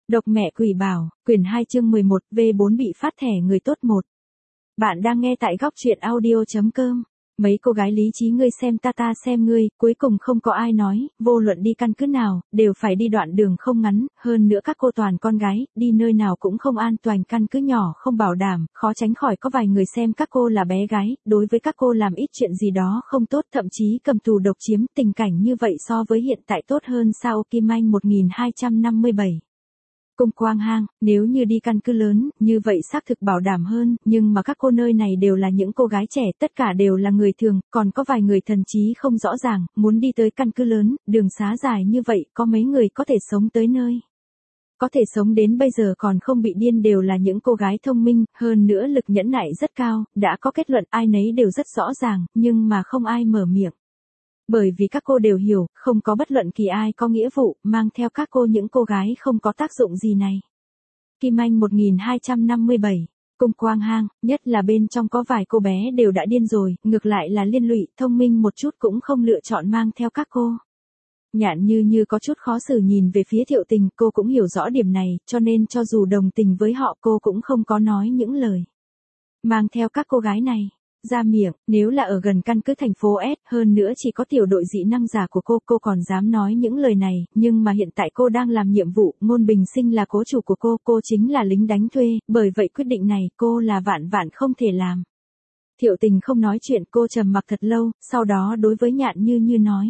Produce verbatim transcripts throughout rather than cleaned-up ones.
Độc mẹ quỷ bảo, quyển hai chương mười một, V bốn bị phát thẻ người tốt một. Bạn đang nghe tại góc truyện audio.com. Mấy cô gái lý trí ngươi xem ta ta xem ngươi, cuối cùng không có ai nói, vô luận đi căn cứ nào, đều phải đi đoạn đường không ngắn, hơn nữa các cô toàn con gái, đi nơi nào cũng không an toàn, căn cứ nhỏ không bảo đảm, khó tránh khỏi có vài người xem các cô là bé gái, đối với các cô làm ít chuyện gì đó không tốt, thậm chí cầm tù độc chiếm, tình cảnh như vậy so với hiện tại tốt hơn sao. Kim Anh một nghìn hai trăm năm mươi bảy. Cung Quang Hang, nếu như đi căn cứ lớn, như vậy xác thực bảo đảm hơn, nhưng mà các cô nơi này đều là những cô gái trẻ, tất cả đều là người thường, còn có vài người thần trí không rõ ràng, muốn đi tới căn cứ lớn, đường xá dài như vậy, có mấy người có thể sống tới nơi. Có thể sống đến bây giờ còn không bị điên đều là những cô gái thông minh, hơn nữa lực nhẫn nại rất cao, đã có kết luận ai nấy đều rất rõ ràng, nhưng mà không ai mở miệng. Bởi vì các cô đều hiểu, không có bất luận kỳ ai có nghĩa vụ, mang theo các cô những cô gái không có tác dụng gì này. Kim Anh một nghìn hai trăm năm mươi bảy. Cung Quang Hang, nhất là bên trong có vài cô bé đều đã điên rồi, ngược lại là liên lụy, thông minh một chút cũng không lựa chọn mang theo các cô. Nhạn Như Như có chút khó xử nhìn về phía Thiệu Tình, cô cũng hiểu rõ điểm này, cho nên cho dù đồng tình với họ cô cũng không có nói những lời. Mang theo các cô gái này. Ra miệng, nếu là ở gần căn cứ thành phố S, hơn nữa chỉ có tiểu đội dị năng giả của cô, cô còn dám nói những lời này, nhưng mà hiện tại cô đang làm nhiệm vụ, Ngôn Bình Sinh là cố chủ của cô, cô chính là lính đánh thuê, bởi vậy quyết định này cô là vạn vạn không thể làm. Thiệu Tình không nói chuyện, cô trầm mặc thật lâu, sau đó đối với Nhạn Như Như nói.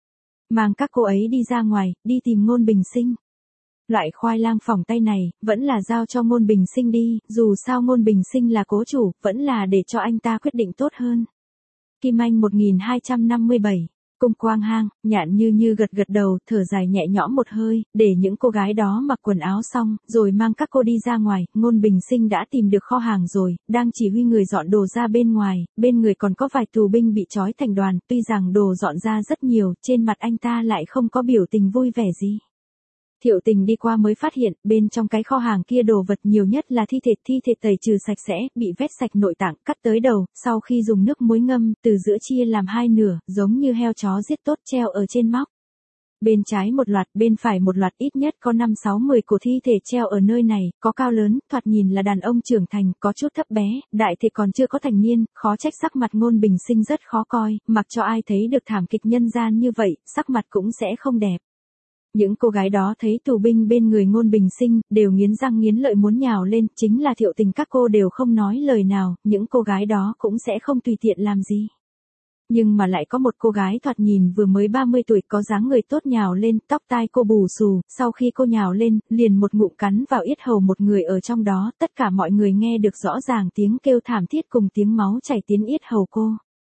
Mang các cô ấy đi ra ngoài, đi tìm Ngôn Bình Sinh. Loại khoai lang phỏng tay này, vẫn là giao cho Ngôn Bình Sinh đi, dù sao Ngôn Bình Sinh là cố chủ, vẫn là để cho anh ta quyết định tốt hơn. Kim Anh một nghìn hai trăm năm mươi bảy. Cung Quang Hang, Nhạn Như Như gật gật đầu, thở dài nhẹ nhõm một hơi, để những cô gái đó mặc quần áo xong, rồi mang các cô đi ra ngoài. Ngôn Bình Sinh đã tìm được kho hàng rồi, đang chỉ huy người dọn đồ ra bên ngoài, bên người còn có vài tù binh bị trói thành đoàn, tuy rằng đồ dọn ra rất nhiều, trên mặt anh ta lại không có biểu tình vui vẻ gì. Thiệu Tình đi qua mới phát hiện, bên trong cái kho hàng kia đồ vật nhiều nhất là thi thể, thi thể tẩy trừ sạch sẽ, bị vét sạch nội tạng, cắt tới đầu, sau khi dùng nước muối ngâm, từ giữa chia làm hai nửa, giống như heo chó giết tốt treo ở trên móc. Bên trái một loạt, bên phải một loạt, ít nhất có năm sáu mười cổ thi thể treo ở nơi này, có cao lớn, thoạt nhìn là đàn ông trưởng thành, có chút thấp bé, đại thể còn chưa có thành niên, khó trách sắc mặt Ngôn Bình Sinh rất khó coi, mặc cho ai thấy được thảm kịch nhân gian như vậy, sắc mặt cũng sẽ không đẹp. Những cô gái đó thấy tù binh bên người Ngôn Bình Sinh, đều nghiến răng nghiến lợi muốn nhào lên, chính là Thiệu Tình các cô đều không nói lời nào, những cô gái đó cũng sẽ không tùy tiện làm gì. Nhưng mà lại có một cô gái thoạt nhìn vừa mới ba mươi tuổi có dáng người tốt nhào lên, tóc tai cô bù xù, sau khi cô nhào lên, liền một ngụm cắn vào yết hầu một người ở trong đó, tất cả mọi người nghe được rõ ràng tiếng kêu thảm thiết cùng tiếng máu chảy tiến yết hầu cô.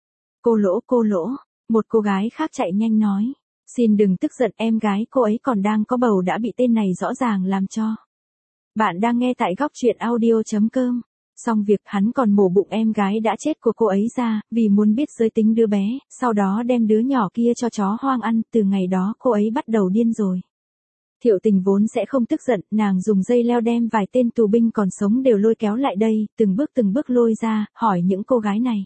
Cô lỗ cô lỗ, một cô gái khác chạy nhanh nói. Xin đừng tức giận, em gái cô ấy còn đang có bầu đã bị tên này rõ ràng làm cho. Bạn đang nghe tại góc truyện audio.com. Xong việc hắn còn mổ bụng em gái đã chết của cô ấy ra, vì muốn biết giới tính đứa bé, sau đó đem đứa nhỏ kia cho chó hoang ăn, từ ngày đó cô ấy bắt đầu điên rồi. Thiệu Tình vốn sẽ không tức giận, nàng dùng dây leo đem vài tên tù binh còn sống đều lôi kéo lại đây, từng bước từng bước lôi ra, hỏi những cô gái này.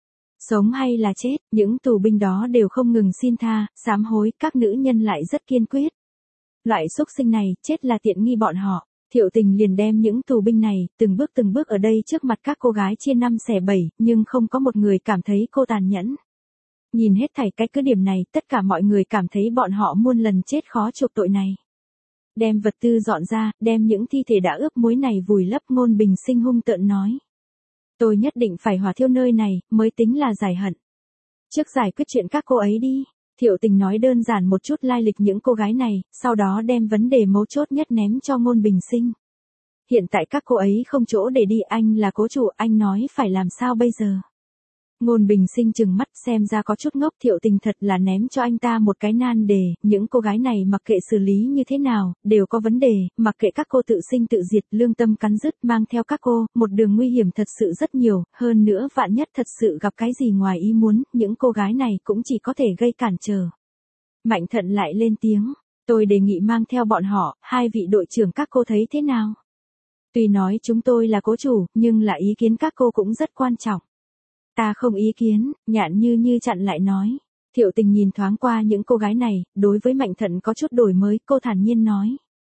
Sống hay là chết, những tù binh đó đều không ngừng xin tha, sám hối, các nữ nhân lại rất kiên quyết. Loại xúc sinh này, chết là tiện nghi bọn họ. Thiệu Tình liền đem những tù binh này, từng bước từng bước ở đây trước mặt các cô gái chia năm xẻ bảy, nhưng không có một người cảm thấy cô tàn nhẫn. Nhìn hết thảy cái cứ điểm này, tất cả mọi người cảm thấy bọn họ muôn lần chết khó chuộc tội này. Đem vật tư dọn ra, đem những thi thể đã ướp muối này vùi lấp. Ngôn Bình Sinh hung tợn nói. Tôi nhất định phải hỏa thiêu nơi này, mới tính là giải hận. Trước giải quyết chuyện các cô ấy đi. Thiệu Tình nói đơn giản một chút lai lịch những cô gái này, sau đó đem vấn đề mấu chốt nhất ném cho Ngôn Bình Sinh. Hiện tại các cô ấy không chỗ để đi, anh là cố chủ, anh nói phải làm sao bây giờ. Ngôn Bình Sinh trừng mắt xem ra có chút ngốc. Thiệu Tình thật là ném cho anh ta một cái nan đề, những cô gái này mặc kệ xử lý như thế nào, đều có vấn đề, mặc kệ các cô tự sinh tự diệt, lương tâm cắn rứt, mang theo các cô, một đường nguy hiểm thật sự rất nhiều, hơn nữa vạn nhất thật sự gặp cái gì ngoài ý muốn, những cô gái này cũng chỉ có thể gây cản trở. Mạnh Thận lại lên tiếng, tôi đề nghị mang theo bọn họ, hai vị đội trưởng các cô thấy thế nào? Tuy nói chúng tôi là cố chủ, nhưng là ý kiến các cô cũng rất quan trọng. Ta không ý kiến, Nhạn Như Như chặn lại nói. Thiệu Tình nhìn thoáng qua những cô gái này, đối với Mạnh Thận có chút đổi mới, cô thản nhiên nói.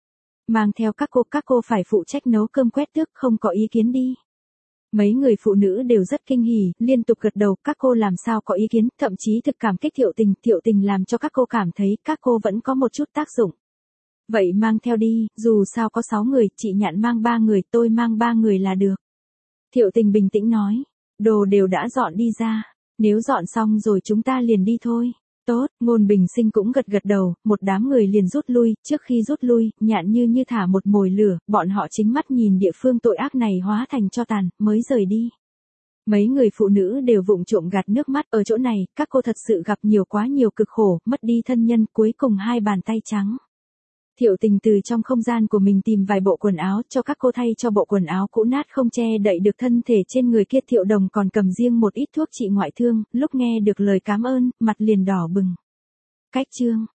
Mang theo các cô, các cô phải phụ trách nấu cơm quét tước, không có ý kiến đi. Mấy người phụ nữ đều rất kinh hỉ, liên tục gật đầu, các cô làm sao có ý kiến, thậm chí thực cảm kích Thiệu Tình, Thiệu Tình làm cho các cô cảm thấy các cô vẫn có một chút tác dụng. Vậy mang theo đi, dù sao có sáu người, chị Nhạn mang ba người, tôi mang ba người là được. Thiệu Tình bình tĩnh nói, đồ đều đã dọn đi ra, nếu dọn xong rồi chúng ta liền đi thôi. Tốt, Ngôn Bình Sinh cũng gật gật đầu, một đám người liền rút lui, trước khi rút lui, Nhạn Như Như thả một mồi lửa, bọn họ chính mắt nhìn địa phương tội ác này hóa thành tro tàn, mới rời đi. Mấy người phụ nữ đều vụng trộm gạt nước mắt, ở chỗ này, các cô thật sự gặp nhiều quá nhiều cực khổ, mất đi thân nhân, cuối cùng hai bàn tay trắng. Thiệu Tình từ trong không gian của mình tìm vài bộ quần áo cho các cô thay cho bộ quần áo cũ nát không che đậy được thân thể trên người kia. Thiệu Đồng còn cầm riêng một ít thuốc trị ngoại thương, lúc nghe được lời cảm ơn, mặt liền đỏ bừng. Cách chương